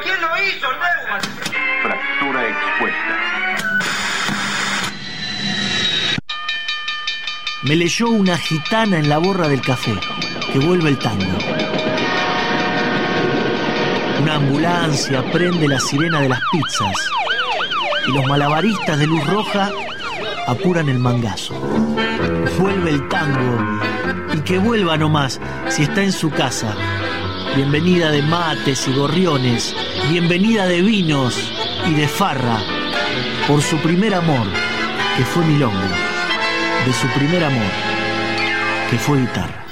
¿quién lo hizo, Neumann? Fractura expuesta. Me leyó una gitana en la borra del café, que vuelve el tango. Una ambulancia prende la sirena de las pizzas y los malabaristas de luz roja apuran el mangazo. Vuelve el tango y que vuelva nomás si está en su casa. Bienvenida de mates y gorriones, bienvenida de vinos y de farra, por su primer amor, que fue milonga, de su primer amor, que fue guitarra.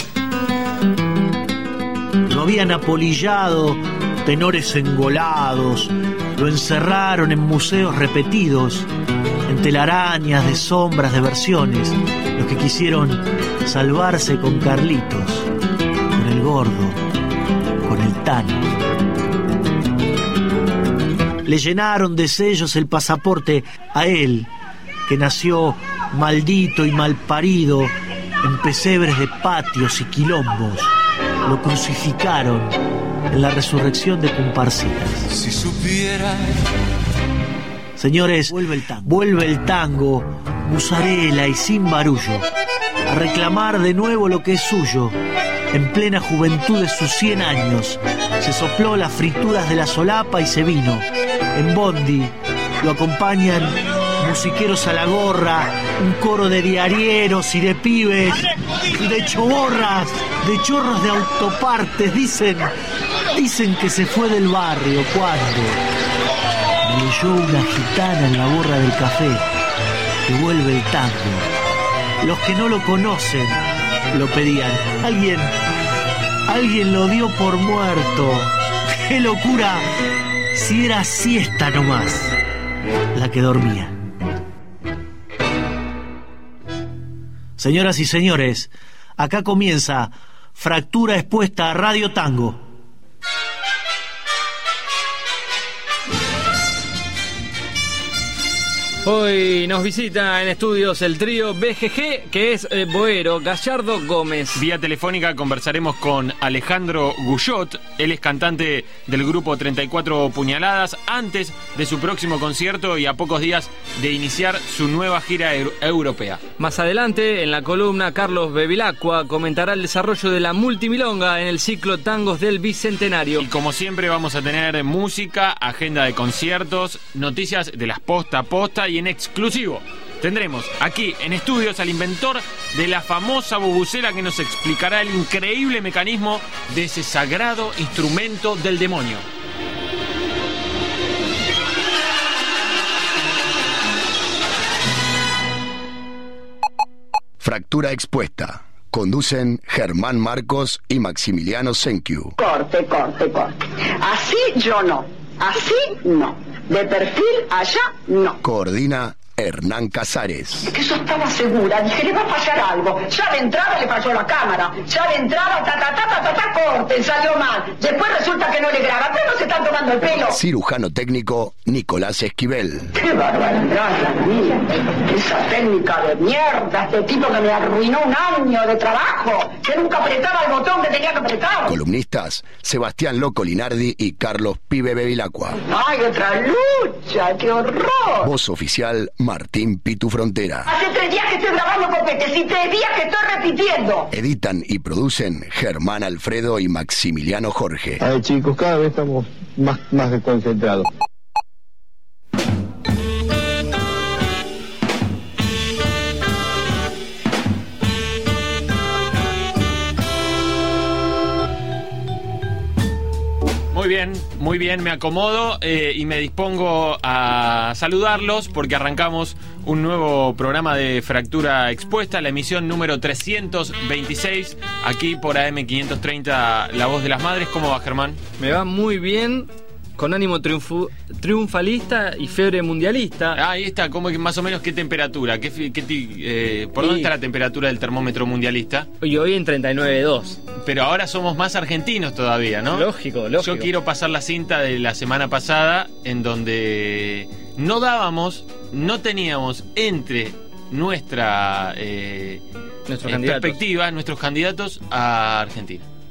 Lo habían apolillado tenores engolados, lo encerraron en museos repetidos, en telarañas de sombras de versiones, los que quisieron salvarse con Carlitos, con el gordo, con el Tano. Le llenaron de sellos el pasaporte a él, que nació maldito y malparido en pesebres de patios y quilombos. Lo crucificaron en la resurrección de Comparsitas. Si supiera. Señores, vuelve el tango, musarela y sin barullo, a reclamar de nuevo lo que es suyo. En plena juventud de sus 100 años, se sopló las frituras de la solapa y se vino. En bondi lo acompañan musiqueros a la gorra, un coro de diarieros y de pibes, y de choborras, de chorros de autopartes. Dicen que se fue del barrio. ¿Cuándo? Me leyó una gitana en la borra del café, que vuelve el tango. Los que no lo conocen lo pedían. Alguien lo dio por muerto. ¡Qué locura! Si era siesta nomás la que dormía. Señoras y señores, acá comienza Fractura Expuesta a Radio Tango. Hoy nos visita en estudios el trío BGG, que es Boero, Gallardo, Gómez. Vía telefónica conversaremos con Alejandro Guyot. Él es cantante del grupo 34 Puñaladas, antes de su próximo concierto y a pocos días de iniciar su nueva gira europea. Más adelante, en la columna, Carlos Bevilacqua comentará el desarrollo de la multimilonga en el ciclo Tangos del Bicentenario. Y como siempre vamos a tener música, agenda de conciertos, noticias de las posta a posta, y en exclusivo tendremos aquí en estudios al inventor de la famosa bubucela, que nos explicará el increíble mecanismo de ese sagrado instrumento del demonio. Fractura Expuesta. Conducen Germán Marcos y Maximiliano Senkiu. Corte. Así yo no. Así no. De perfil allá no. Coordina Hernán Casares. Es que yo estaba segura, dije, le va a fallar algo. Ya de entrada le falló la cámara. Ya de entrada, corte, salió mal. Después resulta que no le graba. Pero no se están tomando el pelo. Cirujano técnico Nicolás Esquivel. ¡Qué barbaridad, la mía! Esa técnica de mierda, este tipo que me arruinó un año de trabajo, que nunca apretaba el botón que tenía que apretar. Columnistas Sebastián Loco Linardi y Carlos Pibe Bevilacqua. ¡Ay, otra lucha! ¡Qué horror! Voz oficial Martín Pitu Frontera. Hace 3 días que estoy grabando copetes y 3 días que estoy repitiendo. Editan y producen Germán Alfredo y Maximiliano Jorge. A ver, chicos, cada vez estamos más desconcentrados. Muy bien, me acomodo y me dispongo a saludarlos porque arrancamos un nuevo programa de Fractura Expuesta, la emisión número 326, aquí por AM530, La Voz de las Madres. ¿Cómo va, Germán? Me va muy bien, con ánimo triunfalista y fiebre mundialista. Ahí está, como que más o menos qué temperatura, ¿por dónde está la temperatura del termómetro mundialista? Hoy en 39,2. Pero ahora somos más argentinos todavía, ¿no? Lógico. Yo quiero pasar la cinta de la semana pasada, en donde no teníamos entre nuestra perspectiva, nuestros candidatos a Argentina.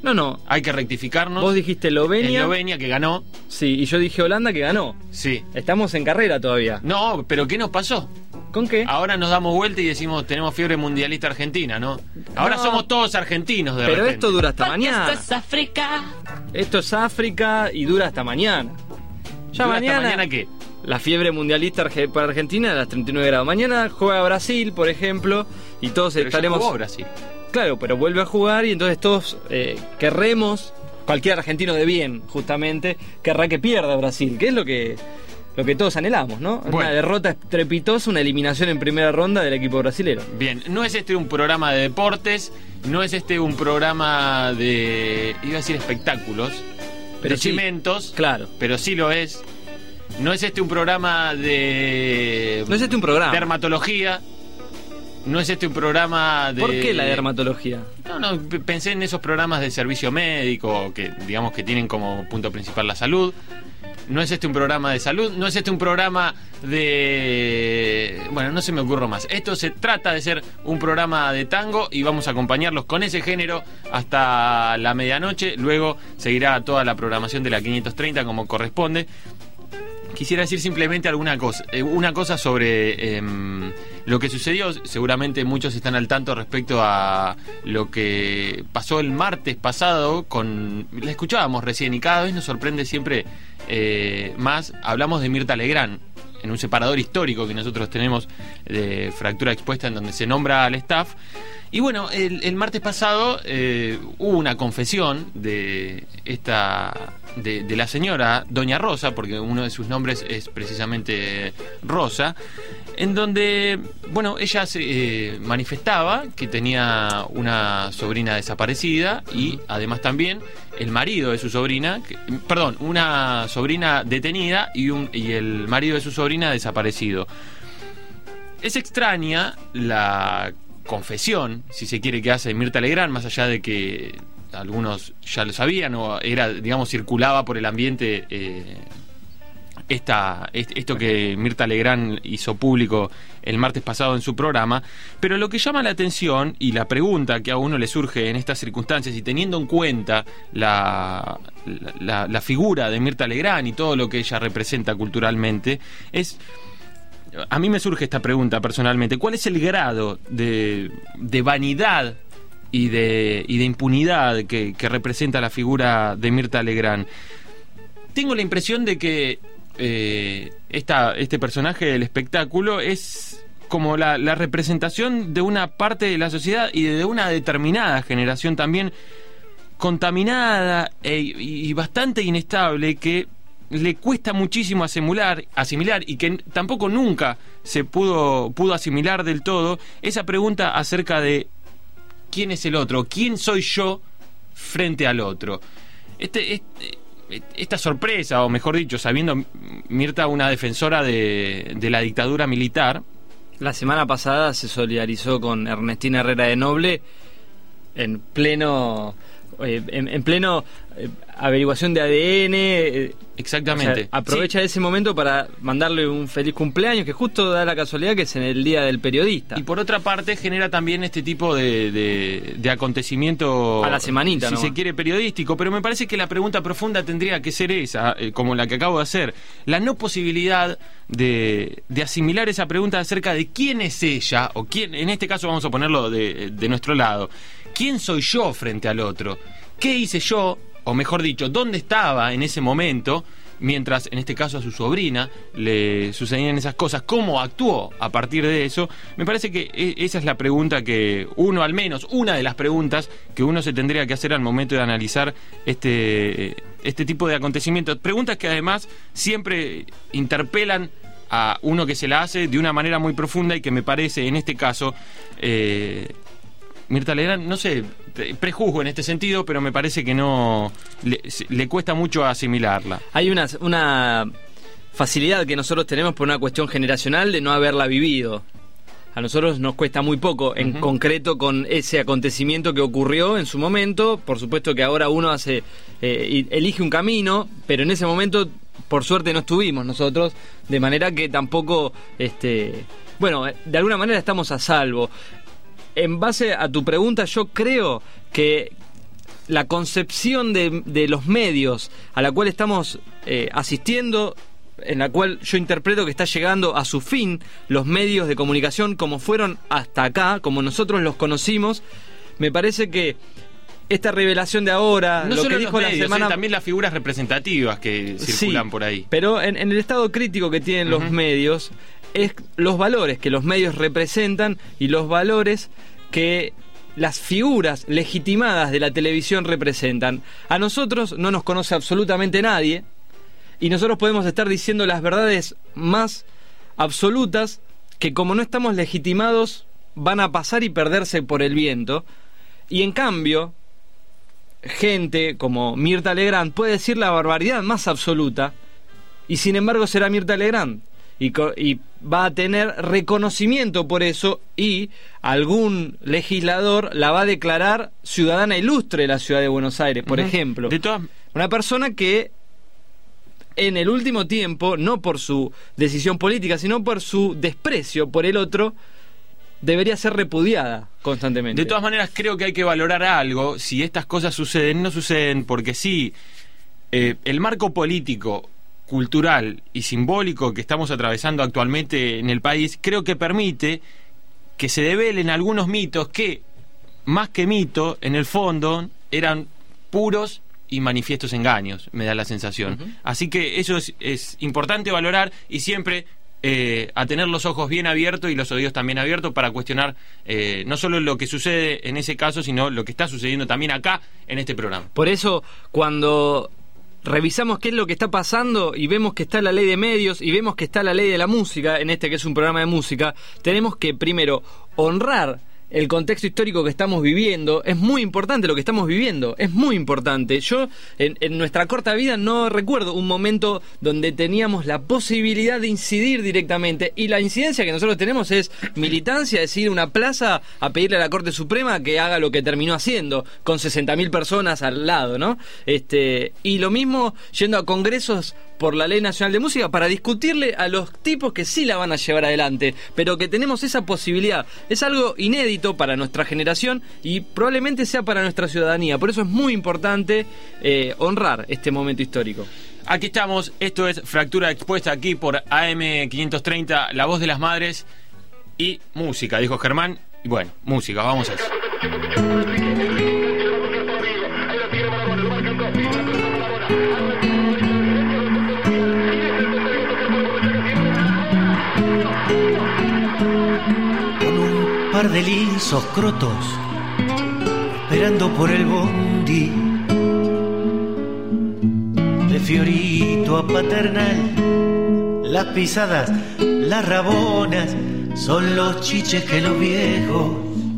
No. Hay que rectificarnos. Vos dijiste Eslovenia. Eslovenia, que ganó. Sí, y yo dije Holanda, que ganó. Sí. Estamos en carrera todavía. No, pero ¿qué nos pasó? ¿Con qué? Ahora nos damos vuelta y decimos, tenemos fiebre mundialista argentina, ¿no? Ahora somos todos argentinos de repente. Pero esto dura hasta mañana. Esto es África. Esto es África y dura hasta mañana. Ya ¿Dura mañana. hasta mañana qué? La fiebre mundialista para Argentina a las 39 grados. Mañana juega Brasil, por ejemplo, y todos Pero estaremos. ya jugó Brasil. Claro, pero vuelve a jugar y entonces todos querremos, cualquier argentino de bien, justamente, querrá que pierda Brasil, que es lo que todos anhelamos, ¿no? Bueno. Una derrota estrepitosa, una eliminación en primera ronda del equipo brasilero. Bien, no es este un programa de deportes, no es este un programa de, iba a decir espectáculos, Pero de sí, cimentos, claro. pero sí lo es. No es este un programa de... No es este un programa. dermatología. No es este un programa de... ¿Por qué la dermatología? No, pensé en esos programas de servicio médico que digamos que tienen como punto principal la salud. No es este un programa de salud, no es este un programa de... Bueno, no se me ocurre más. Esto se trata de ser un programa de tango y vamos a acompañarlos con ese género hasta la medianoche. Luego seguirá toda la programación de la 530 como corresponde. Quisiera decir simplemente una cosa sobre lo que sucedió. Seguramente muchos están al tanto respecto a lo que pasó el martes pasado la escuchábamos recién y cada vez nos sorprende siempre más. Hablamos de Mirta Legrand en un separador histórico que nosotros tenemos de Fractura Expuesta, en donde se nombra al staff. Y bueno, el martes pasado hubo una confesión de la señora Doña Rosa, porque uno de sus nombres es precisamente Rosa, en donde, bueno, ella se manifestaba que tenía una sobrina desaparecida y además también el marido de su sobrina, una sobrina detenida y el marido de su sobrina desaparecido. Es extraña la confesión, si se quiere, que hace Mirta Legrand, más allá de que algunos ya lo sabían o era, digamos, circulaba por el ambiente esto que Mirta Legrand hizo público el martes pasado en su programa. Pero lo que llama la atención y la pregunta que a uno le surge en estas circunstancias y teniendo en cuenta la figura de Mirta Legrand y todo lo que ella representa culturalmente es... A mí me surge esta pregunta personalmente: ¿cuál es el grado de vanidad y de impunidad que representa la figura de Mirta Legrand? Tengo la impresión de que este personaje del espectáculo es como la representación de una parte de la sociedad y de una determinada generación también contaminada y bastante inestable, que le cuesta muchísimo asimilar y que tampoco nunca se pudo asimilar del todo esa pregunta acerca de quién es el otro, quién soy yo frente al otro. Esta sorpresa, o mejor dicho, sabiendo Mirta una defensora de la dictadura militar. La semana pasada se solidarizó con Ernestina Herrera de Noble en pleno averiguación de ADN. Exactamente. O sea, aprovecha ese momento para mandarle un feliz cumpleaños, que justo da la casualidad que es en el Día del Periodista. Y por otra parte genera también este tipo de acontecimiento, a la semanita, si ¿no? se quiere, periodístico. Pero me parece que la pregunta profunda tendría que ser esa, como la que acabo de hacer: la no posibilidad de asimilar esa pregunta acerca de quién es ella, o quién, en este caso vamos a ponerlo de nuestro lado, quién soy yo frente al otro, qué hice yo, o mejor dicho, dónde estaba en ese momento mientras, en este caso, a su sobrina le sucedían esas cosas, cómo actuó a partir de eso. Me parece que esa es la pregunta que uno, al menos una de las preguntas que uno se tendría que hacer al momento de analizar este tipo de acontecimientos. Preguntas que además siempre interpelan a uno que se la hace de una manera muy profunda y que me parece, en este caso, Mirta Legrand, no sé, prejuzgo en este sentido, pero me parece que no le cuesta mucho asimilarla. Hay una facilidad que nosotros tenemos por una cuestión generacional de no haberla vivido. A nosotros nos cuesta muy poco, en concreto con ese acontecimiento que ocurrió en su momento. Por supuesto que ahora uno elige un camino, pero en ese momento, por suerte, no estuvimos nosotros, de manera que tampoco, bueno, de alguna manera estamos a salvo. En base a tu pregunta, yo creo que la concepción de los medios a la cual estamos asistiendo, en la cual yo interpreto que está llegando a su fin los medios de comunicación como fueron hasta acá, como nosotros los conocimos, me parece que esta revelación de ahora, no lo solo que dijo los medios, la semana, también las figuras representativas que circulan por ahí. Pero en el estado crítico que tienen los medios es los valores que los medios representan y los valores que las figuras legitimadas de la televisión representan. A nosotros no nos conoce absolutamente nadie y nosotros podemos estar diciendo las verdades más absolutas que, como no estamos legitimados, van a pasar y perderse por el viento. Y en cambio, gente como Mirta Legrand puede decir la barbaridad más absoluta y sin embargo será Mirta Legrand y va a tener reconocimiento por eso, y algún legislador la va a declarar ciudadana ilustre de la ciudad de Buenos Aires, por ejemplo. Una persona que en el último tiempo, no por su decisión política, sino por su desprecio por el otro, debería ser repudiada constantemente. De todas maneras, creo que hay que valorar algo. Si estas cosas suceden, no suceden porque sí. El marco político, cultural y simbólico que estamos atravesando actualmente en el país, creo que permite que se develen algunos mitos que, más que mito, en el fondo eran puros y manifiestos engaños, me da la sensación. Así que eso es importante valorar, y siempre a tener los ojos bien abiertos y los oídos también abiertos para cuestionar no solo lo que sucede en ese caso, sino lo que está sucediendo también acá en este programa. Por eso, cuando revisamos qué es lo que está pasando y vemos que está la ley de medios y vemos que está la ley de la música, en este que es un programa de música, tenemos que primero honrar el contexto histórico que estamos viviendo. Es muy importante lo que estamos viviendo, es muy importante. Yo en nuestra corta vida no recuerdo un momento donde teníamos la posibilidad de incidir directamente, y la incidencia que nosotros tenemos es militancia, es ir a una plaza a pedirle a la Corte Suprema que haga lo que terminó haciendo, con 60.000 personas al lado, ¿no? Y lo mismo yendo a congresos por la Ley Nacional de Música para discutirle a los tipos que sí la van a llevar adelante, pero que tenemos esa posibilidad. Es algo inédito para nuestra generación y probablemente sea para nuestra ciudadanía. Por eso es muy importante honrar este momento histórico. Aquí estamos, esto es Fractura Expuesta, aquí por AM530, La Voz de las Madres. Y música, dijo Germán. Y bueno, música, vamos a eso. Par de lisos crotos esperando por el bondi, de Fiorito a Paternal, las pisadas, las rabonas son los chiches que los viejos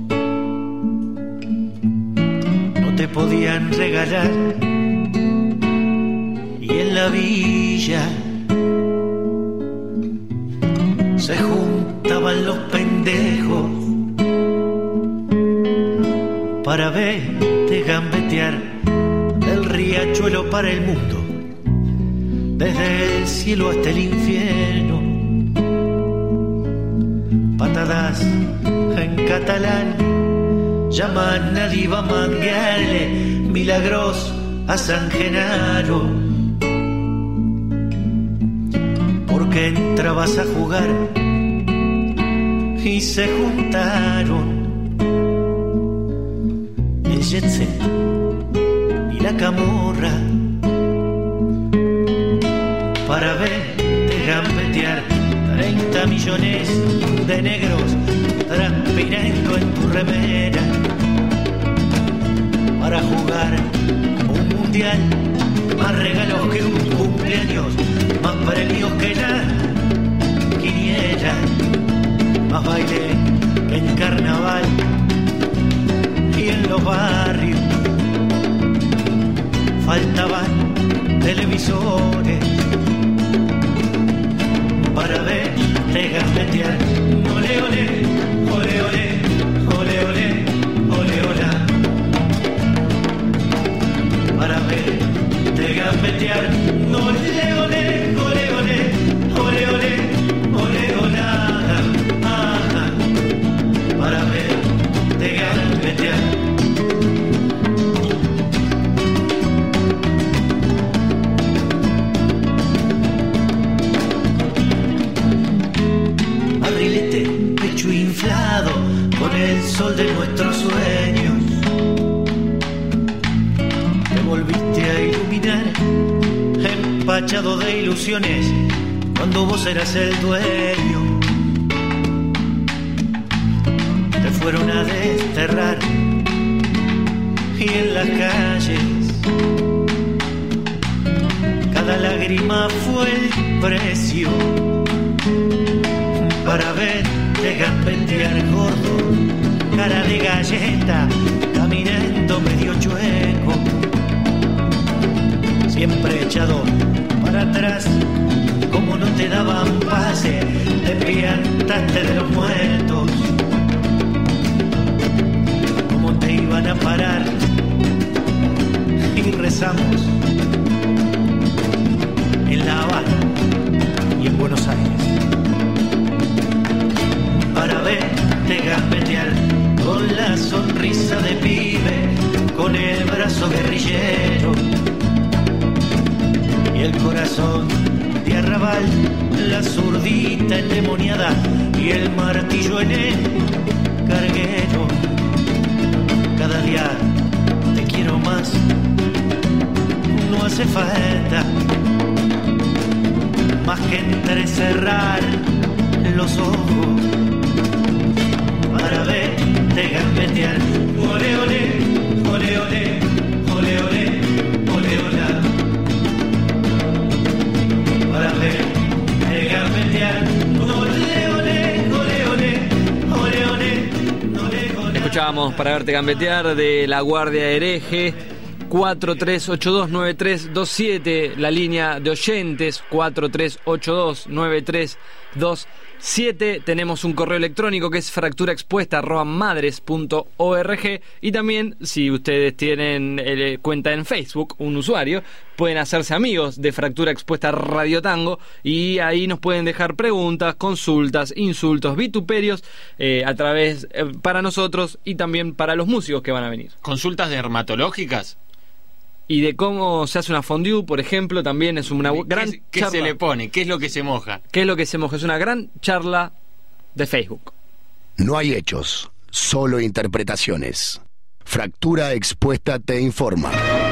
no te podían regalar. Y en la villa se juntaban los pendejos para verte gambetear del riachuelo para el mundo, desde el cielo hasta el infierno. Patadas en catalán llaman a Diva manguearle milagros a San Genaro, porque entrabas a jugar y se juntaron el jet set y la camorra para verte gambetear 30 millones de negros transpirando en tu remera para jugar un mundial, más regalos que un cumpleaños, más premios que la quiniela, más baile que en carnaval. Y en los barrios faltaban televisores para verte gambetear. Ole, ole, ole, ole, ole, ole, ole, ole, para verte gambetear. Ole, ole, ole, ole, ole, ole, ole, ole, para verte gambetear. tachado de ilusiones cuando vos eras el dueño. Te fueron a desterrar y en las calles cada lágrima fue el precio para verte gambetear gordo, cara de galleta, caminando medio chueco, siempre echado para atrás, como no te daban pase, te piantaste de los muertos, como te iban a parar, y rezamos en La Habana y en Buenos Aires para verte gambetear con la sonrisa de pibe, con el brazo guerrillero y el corazón de arrabal, la zurdita endemoniada y el martillo en el carguero. Cada día te quiero más, no hace falta más que entrecerrar los ojos para verte gambetear. Ole, ole, ole, ole, ole, ole, ole, ole, para verte gambetear. Ole, ole, ole, ole, ole, ole, ole, ole. Escuchábamos Para verte gambetear de La Guardia Hereje. 43829327, la línea de oyentes, 43829327. Tenemos un correo electrónico que es fracturaexpuesta@madres.org, y también, si ustedes tienen cuenta en Facebook, un usuario, pueden hacerse amigos de Fractura Expuesta Radio Tango, y ahí nos pueden dejar preguntas, consultas, insultos, vituperios a través para nosotros y también para los músicos que van a venir. ¿Consultas dermatológicas? Y de cómo se hace una fondue, por ejemplo, también es una gran ¿Qué charla. se le pone? ¿Qué es lo que se moja? ¿Qué es lo que se moja? Es una gran charla de Facebook. No hay hechos, solo interpretaciones. Fractura Expuesta te informa.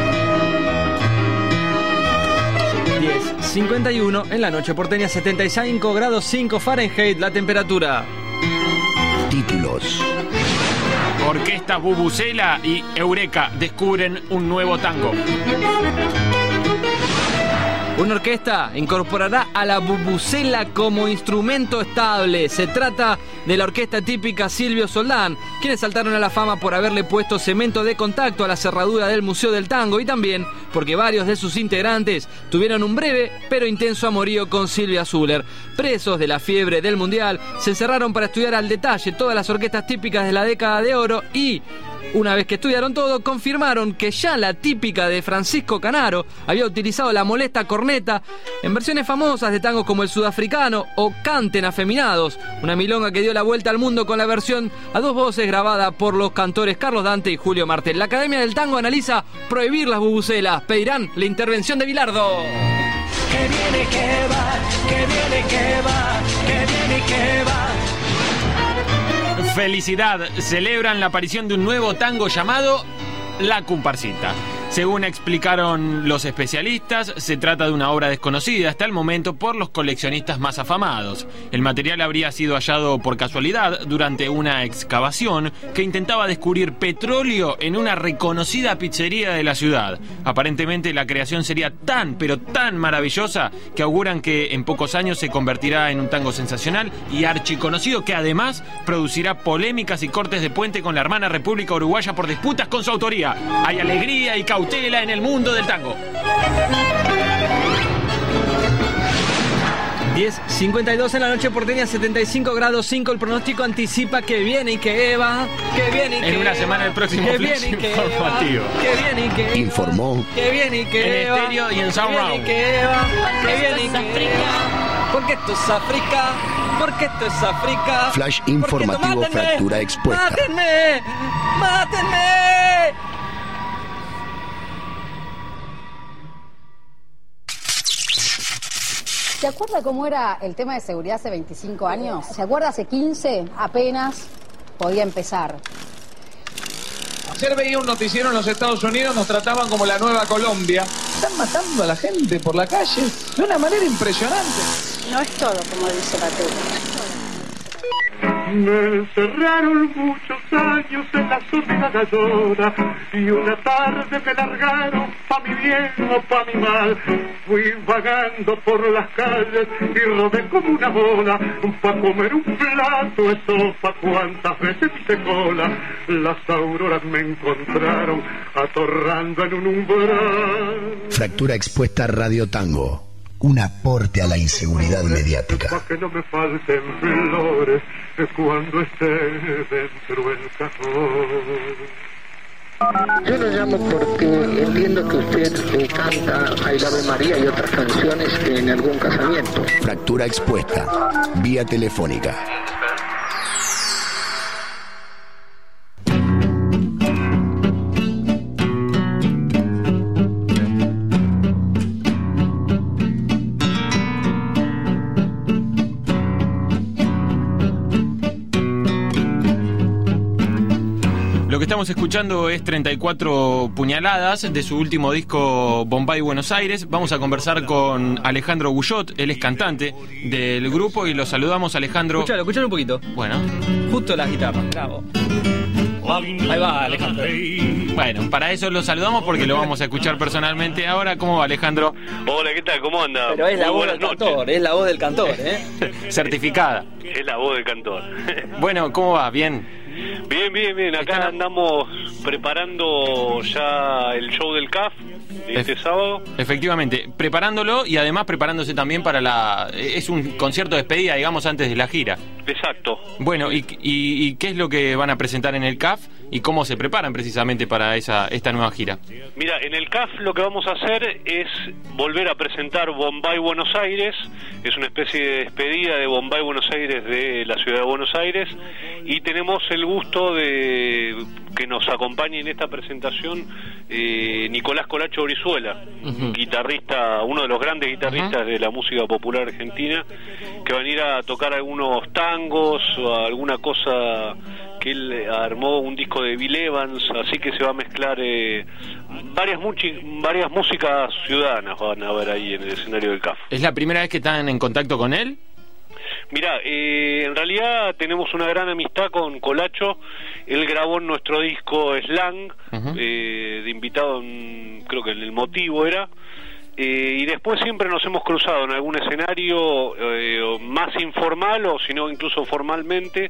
10:51 en la noche porteña, 75 grados 5 Fahrenheit la temperatura. Títulos. Orquesta Vuvuzela y Eureka descubren un nuevo tango. Una orquesta incorporará a la vuvuzela como instrumento estable. Se trata de la orquesta típica Silvio Soldán, quienes saltaron a la fama por haberle puesto cemento de contacto a la cerradura del Museo del Tango, y también porque varios de sus integrantes tuvieron un breve pero intenso amorío con Silvia Zuller. Presos de la fiebre del Mundial, se encerraron para estudiar al detalle todas las orquestas típicas de la década de oro y, una vez que estudiaron todo, confirmaron que ya la típica de Francisco Canaro había utilizado la molesta corneta en versiones famosas de tangos como El Sudafricano o Canten Afeminados, una milonga que dio la vuelta al mundo con la versión a dos voces grabada por los cantores Carlos Dante y Julio Martel. La Academia del Tango analiza prohibir las vuvuzelas. Pedirán la intervención de Bilardo. Que viene, que va, que viene, que va, que viene, que va. Felicidad, celebran la aparición de un nuevo tango llamado La Comparsita. Según explicaron los especialistas, se trata de una obra desconocida hasta el momento por los coleccionistas más afamados. El material habría sido hallado por casualidad durante una excavación que intentaba descubrir petróleo en una reconocida pizzería de la ciudad. Aparentemente la creación sería tan, pero tan maravillosa que auguran que en pocos años se convertirá en un tango sensacional y archiconocido, que además producirá polémicas y cortes de puente con la hermana República Uruguaya por disputas con su autoría. Hay alegría y cautela en el mundo del tango. 10:52 en la noche porteña, 75 grados 5. El pronóstico anticipa que viene y que va, que viene y que en una va, semana el próximo que flash viene y que informativo. va, que viene y que Informó va, que viene y que en va, estéreo y en sound que viene y round. que va, que viene y que va. Porque esto es África, porque esto es África. Flash Porque informativo mátenme, Fractura Expuesta. ¡Mátenme! ¡Mátenme! ¿Se acuerda cómo era el tema de seguridad hace 25 años? ¿Se acuerda hace 15? Apenas podía empezar. Ayer veía un noticiero en los Estados Unidos, nos trataban como la nueva Colombia. Están matando a la gente por la calle de una manera impresionante. No es todo, como dice la tele. Me encerraron muchos años en la soledad gallona y una tarde me largaron pa' mi bien o pa' mi mal. Fui vagando por las calles y rodé como una bola pa' comer un plato de sopa. Cuántas veces hice cola, las auroras me encontraron atorrando en un umbral. Fractura Expuesta Radio Tango. Un aporte a la inseguridad mediática. Pa' que no me falten flores cuando esté dentro el cajón. Yo lo llamo porque entiendo que usted canta Ay Ave María y otras canciones en algún casamiento. Fractura Expuesta. Vía telefónica. Lo que estamos escuchando es 34 puñaladas de su último disco Bombay Buenos Aires. Vamos a conversar con Alejandro Guyot, él es cantante del grupo y lo saludamos, Alejandro. Escuchalo un poquito. Bueno. Justo la guitarra, bravo. Ahí va, Alejandro. Bueno, para eso lo saludamos porque lo vamos a escuchar personalmente. Ahora, ¿cómo va, Alejandro? Hola, ¿qué tal? ¿Cómo anda? Pero es la voz del cantor, es la voz del cantor, ¿eh? Certificada. Es la voz del cantor. Bueno, ¿cómo va? ¿Bien? Bien. Acá andamos preparando ya el show del CAF este sábado. Efectivamente, preparándolo y además preparándose también para es un concierto de despedida, digamos, antes de la gira. Exacto. Bueno, ¿y qué es lo que van a presentar en el CAF y cómo se preparan precisamente para esta nueva gira? Mira, en el CAF lo que vamos a hacer es volver a presentar Bombay Buenos Aires. Es una especie de despedida de Bombay Buenos Aires de la ciudad de Buenos Aires y tenemos el gusto de que nos acompañe en esta presentación Nicolás Colacho Brizuela, guitarrista, uno de los grandes guitarristas de la música popular argentina, que van a ir a tocar algunos tangos o alguna cosa que él armó, un disco de Bill Evans, así que se va a mezclar varias músicas ciudadanas van a ver ahí en el escenario del CAF. ¿Es la primera vez que están en contacto con él? Mira, en realidad tenemos una gran amistad con Colacho. Él grabó en nuestro disco Slang, de invitado, creo que en El Motivo era. Y después siempre nos hemos cruzado en algún escenario más informal o si no incluso formalmente.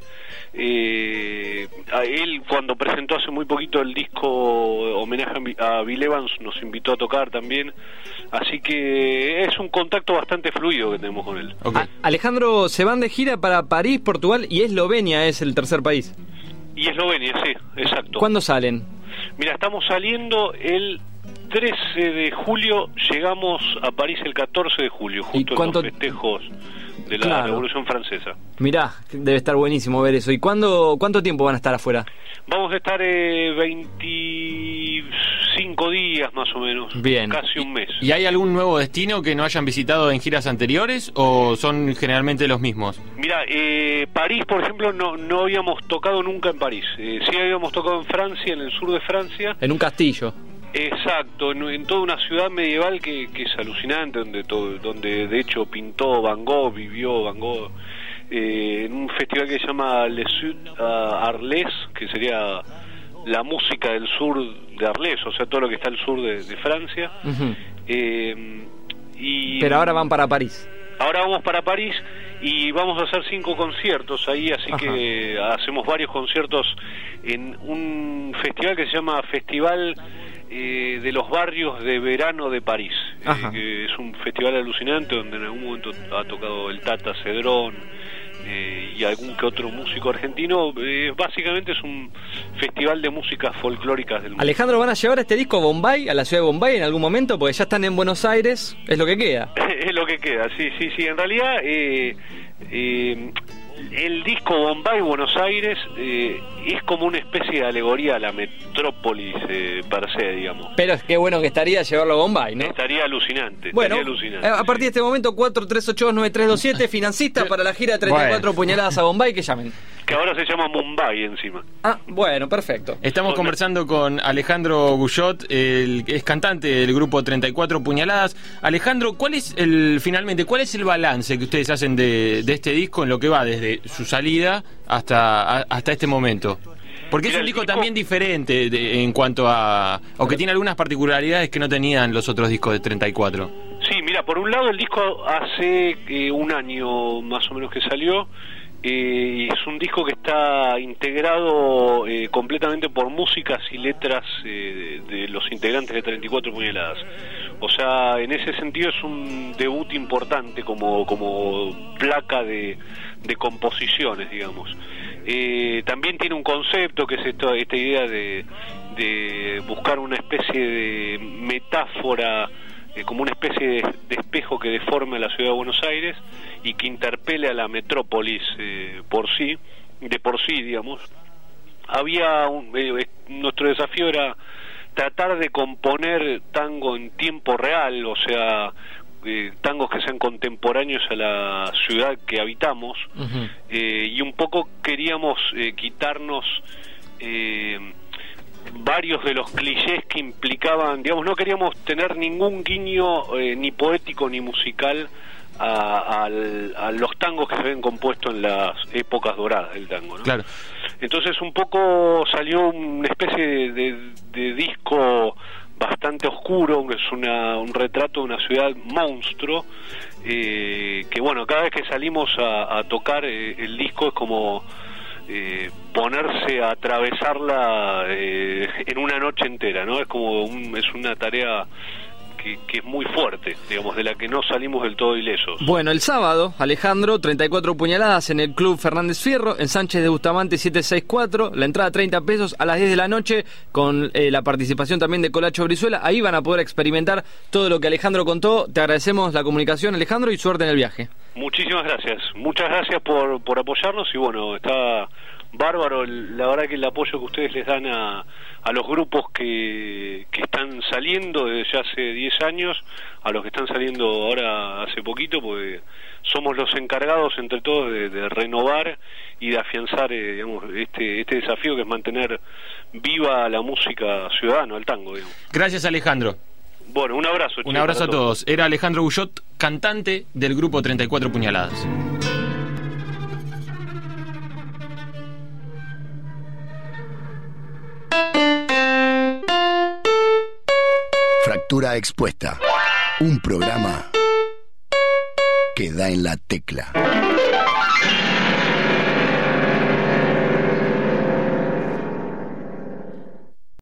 A él cuando presentó hace muy poquito el disco homenaje a Bill Evans nos invitó a tocar también, así que es un contacto bastante fluido que tenemos con él. Alejandro, se van de gira para París, Portugal y Eslovenia es el tercer país. Y Eslovenia, sí, exacto. ¿Cuándo salen? Mira, estamos saliendo el 13 de julio, llegamos a París el 14 de julio, justo en los festejos de la Revolución Francesa. Mirá, debe estar buenísimo ver eso. ¿Y cuánto tiempo van a estar afuera? Vamos a estar 25 días más o menos. Bien. Casi un mes. ¿Y hay algún nuevo destino que no hayan visitado en giras anteriores o son generalmente los mismos? Mira, París, por ejemplo, no habíamos tocado nunca en París. Sí habíamos tocado en Francia, en el sur de Francia. En un castillo. Exacto, en toda una ciudad medieval que es alucinante, donde de hecho pintó Van Gogh, vivió Van Gogh, en un festival que se llama Les Sud Arles, que sería la música del sur de Arles, o sea, todo lo que está al sur de Francia. Pero ahora van para París. Ahora vamos para París y vamos a hacer 5 conciertos ahí, así que hacemos varios conciertos en un festival que se llama Festival de los Barrios de Verano de París, que es un festival alucinante donde en algún momento ha tocado el Tata Cedrón y algún que otro músico argentino. Básicamente es un festival de músicas folclóricas del mundo. Alejandro, ¿van a llevar este disco a Bombay, a la ciudad de Bombay en algún momento? Porque ya están en Buenos Aires, es lo que queda. Es lo que queda, sí. En realidad el disco Bombay Buenos Aires es como una especie de alegoría a la metrópolis per se, digamos. Pero es que bueno que estaría llevarlo a Bombay, ¿no? Estaría alucinante. Bueno, estaría alucinante, a partir de este momento 43829327, financista para la gira 34 puñaladas a Bombay, que llamen. que ahora se llama Mumbai encima. Ah, bueno, perfecto. Estamos conversando con Alejandro Guyot, es cantante del grupo 34 Puñaladas. Alejandro, ¿cuál es el balance que ustedes hacen de este disco en lo que va desde su salida hasta este momento? Porque es un disco también diferente en cuanto a... o que tiene algunas particularidades que no tenían los otros discos de 34. Sí, mira, por un lado el disco hace un año más o menos que salió, y es un disco que está integrado completamente por músicas y letras de los integrantes de 34 Puñaladas. O sea, en ese sentido es un debut importante como placa de composiciones, digamos. También tiene un concepto que es esta idea de buscar una especie de metáfora, como una especie de espejo que deforme a la ciudad de Buenos Aires y que interpele a la metrópolis de por sí, digamos. Nuestro desafío era tratar de componer tango en tiempo real, o sea, tangos que sean contemporáneos a la ciudad que habitamos. Uh-huh. Y un poco queríamos quitarnos varios de los clichés que implicaban, digamos, no queríamos tener ningún guiño ni poético ni musical a los tangos que se ven compuestos en las épocas doradas del tango, ¿no? Claro. Entonces un poco salió una especie de disco bastante oscuro, es un retrato de una ciudad monstruo, que bueno, cada vez que salimos a tocar el disco es como ponerse a atravesarla en una noche entera, ¿no? Es como es una tarea que es muy fuerte, digamos, de la que no salimos del todo ilesos. Bueno, el sábado, Alejandro, 34 Puñaladas en el Club Fernández Fierro, en Sánchez de Bustamante 764, la entrada 30 pesos a las 10 de la noche, con la participación también de Colacho Brizuela. Ahí van a poder experimentar todo lo que Alejandro contó. Te agradecemos la comunicación, Alejandro, y suerte en el viaje. Muchísimas gracias, muchas gracias por apoyarnos, y bueno, está bárbaro, la verdad que el apoyo que ustedes les dan a los grupos que están saliendo desde ya hace 10 años, a los que están saliendo ahora hace poquito, porque somos los encargados entre todos de renovar y de afianzar digamos, este desafío que es mantener viva la música ciudadana, el tango, digamos. Gracias, Alejandro. Bueno, un abrazo. Un abrazo a todos. Era Alejandro Guyot, cantante del grupo 34 Puñaladas. Fractura Expuesta, un programa que da en la tecla.